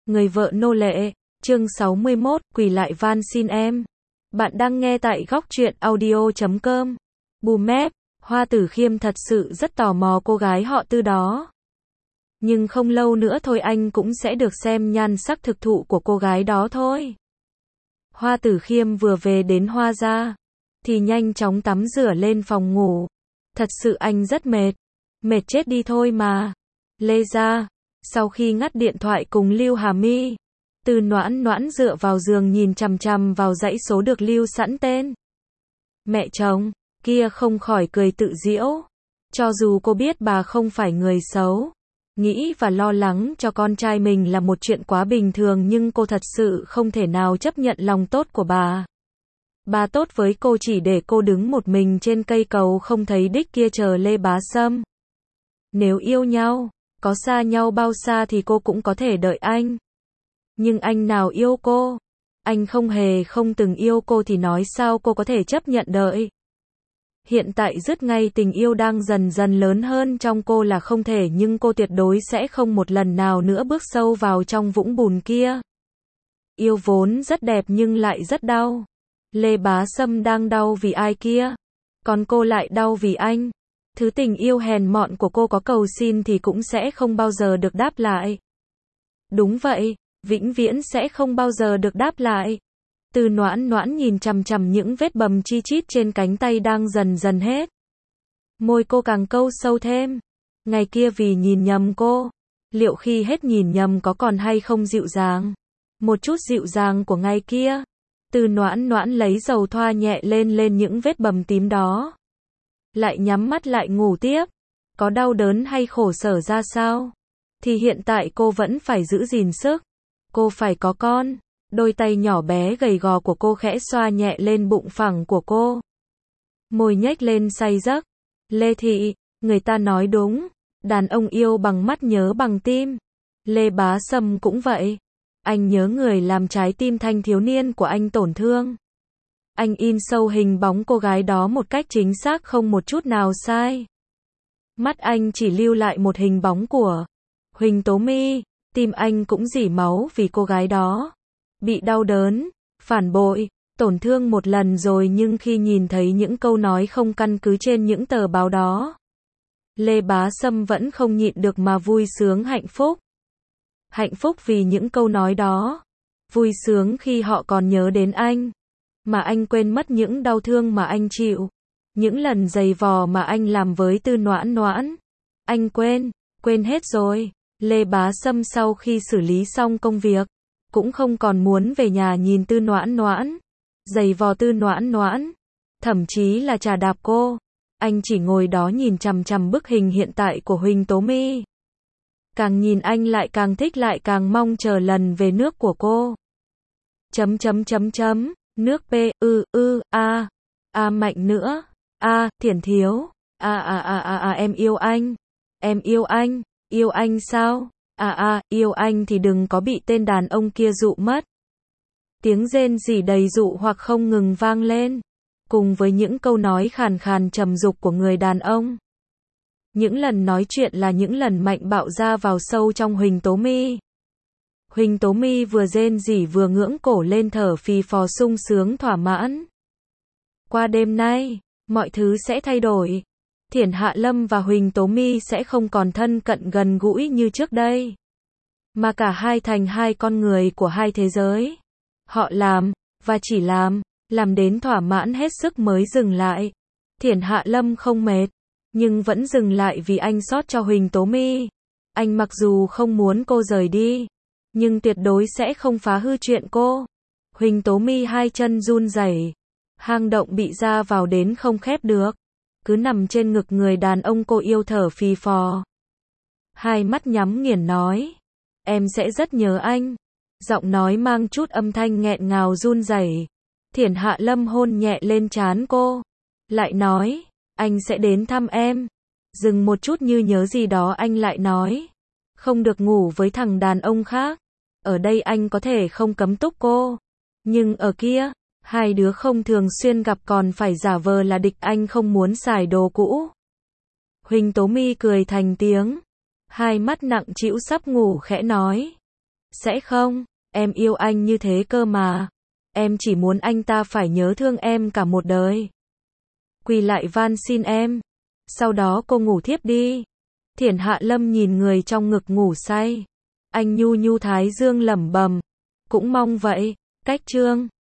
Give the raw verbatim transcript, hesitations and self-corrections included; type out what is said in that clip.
Người vợ nô lệ, chương sáu mươi mốt, quỳ lại van xin em. Bạn đang nghe tại góc truyện audio chấm com. Bù mép, Hoa Tử Khiêm thật sự rất tò mò cô gái họ Tư đó. Nhưng không lâu nữa thôi anh cũng sẽ được xem nhan sắc thực thụ của cô gái đó thôi. Hoa Tử Khiêm vừa về đến Hoa gia, thì nhanh chóng tắm rửa lên phòng ngủ. Thật sự anh rất mệt. Mệt chết đi thôi mà. Lê gia, sau khi ngắt điện thoại cùng Lưu Hà My, Từ Noãn Noãn dựa vào giường nhìn chằm chằm vào dãy số được lưu sẵn tên. Mẹ chồng, kia không khỏi cười tự giễu. Cho dù cô biết bà không phải người xấu, nghĩ và lo lắng cho con trai mình là một chuyện quá bình thường, nhưng cô thật sự không thể nào chấp nhận lòng tốt của bà. Bà tốt với cô chỉ để cô đứng một mình trên cây cầu không thấy đích kia chờ Lê Bá Sâm. Nếu yêu nhau, có xa nhau bao xa thì cô cũng có thể đợi anh. Nhưng anh nào yêu cô? Anh không hề không từng yêu cô thì nói sao cô có thể chấp nhận đợi? Hiện tại dứt ngay tình yêu đang dần dần lớn hơn trong cô là không thể, nhưng cô tuyệt đối sẽ không một lần nào nữa bước sâu vào trong vũng bùn kia. Yêu vốn rất đẹp nhưng lại rất đau. Lê Bá Sâm đang đau vì ai kia, còn cô lại đau vì anh. Thứ tình yêu hèn mọn của cô có cầu xin thì cũng sẽ không bao giờ được đáp lại. Đúng vậy, vĩnh viễn sẽ không bao giờ được đáp lại. Từ Noãn Noãn nhìn chằm chằm những vết bầm chi chít trên cánh tay đang dần dần hết. Môi cô càng câu sâu thêm. Ngày kia vì nhìn nhầm cô, liệu khi hết nhìn nhầm có còn hay không dịu dàng? Một chút dịu dàng của ngày kia. Từ Noãn Noãn lấy dầu thoa nhẹ lên lên những vết bầm tím đó. Lại nhắm mắt lại ngủ tiếp. Có đau đớn hay khổ sở ra sao? Thì hiện tại cô vẫn phải giữ gìn sức. Cô phải có con. Đôi tay nhỏ bé gầy gò của cô khẽ xoa nhẹ lên bụng phẳng của cô. Môi nhếch lên say giấc. Lê Thị, người ta nói đúng. Đàn ông yêu bằng mắt nhớ bằng tim. Lê Bá Sâm cũng vậy. Anh nhớ người làm trái tim thanh thiếu niên của anh tổn thương. Anh in sâu hình bóng cô gái đó một cách chính xác không một chút nào sai. Mắt anh chỉ lưu lại một hình bóng của Huỳnh Tố My. Tim anh cũng rỉ máu vì cô gái đó. Bị đau đớn, phản bội, tổn thương một lần rồi, nhưng khi nhìn thấy những câu nói không căn cứ trên những tờ báo đó, Lê Bá Sâm vẫn không nhịn được mà vui sướng hạnh phúc. Hạnh phúc vì những câu nói đó. Vui sướng khi họ còn nhớ đến anh. Mà anh quên mất những đau thương mà anh chịu. Những lần giày vò mà anh làm với Tư Noãn Noãn. Anh quên, quên hết rồi. Lê Bá Sâm sau khi xử lý xong công việc, cũng không còn muốn về nhà nhìn Tư Noãn Noãn, giày vò Tư Noãn Noãn, thậm chí là chà đạp cô. Anh chỉ ngồi đó nhìn chằm chằm bức hình hiện tại của Huỳnh Tố My. Càng nhìn anh lại càng thích, lại càng mong chờ lần về nước của cô. Chấm chấm chấm chấm, nước p, ư, ư, a, a mạnh nữa, a, Thiển Thiếu, a a a a a em yêu anh, em yêu anh, yêu anh sao? À à, yêu anh thì đừng có bị tên đàn ông kia dụ mất. Tiếng rên rỉ đầy dụ hoặc không ngừng vang lên, cùng với những câu nói khàn khàn trầm dục của người đàn ông. Những lần nói chuyện là những lần mạnh bạo ra vào sâu trong Huỳnh Tố My. Huỳnh Tố My vừa rên rỉ vừa ngưỡng cổ lên thở phì phò sung sướng thỏa mãn. Qua đêm nay, mọi thứ sẽ thay đổi. Thiển Hạ Lâm và Huỳnh Tố My sẽ không còn thân cận gần gũi như trước đây, mà cả hai thành hai con người của hai thế giới. Họ làm, và chỉ làm, làm đến thỏa mãn hết sức mới dừng lại. Thiển Hạ Lâm không mệt, nhưng vẫn dừng lại vì anh xót cho Huỳnh Tố My. Anh mặc dù không muốn cô rời đi, nhưng tuyệt đối sẽ không phá hư chuyện cô. Huỳnh Tố My hai chân run rẩy, hang động bị ra vào đến không khép được, cứ nằm trên ngực người đàn ông cô yêu thở phì phò. Hai mắt nhắm nghiền nói, em sẽ rất nhớ anh. Giọng nói mang chút âm thanh nghẹn ngào run rẩy. Thiển Hạ Lâm hôn nhẹ lên trán cô, lại nói, anh sẽ đến thăm em. Dừng một chút như nhớ gì đó anh lại nói, không được ngủ với thằng đàn ông khác. Ở đây anh có thể không cấm túc cô, nhưng ở kia, hai đứa không thường xuyên gặp còn phải giả vờ là địch, anh không muốn xài đồ cũ. Huỳnh Tố My cười thành tiếng, hai mắt nặng trĩu sắp ngủ khẽ nói, Sẽ không, em yêu anh như thế cơ mà. Em chỉ muốn anh ta phải nhớ thương em cả một đời. Quỳ lại van xin em. Sau đó cô ngủ thiếp đi. Thiển Hạ Lâm nhìn người trong ngực ngủ say. Anh nhu nhu thái dương lẩm bẩm. Cũng mong vậy. Cách chương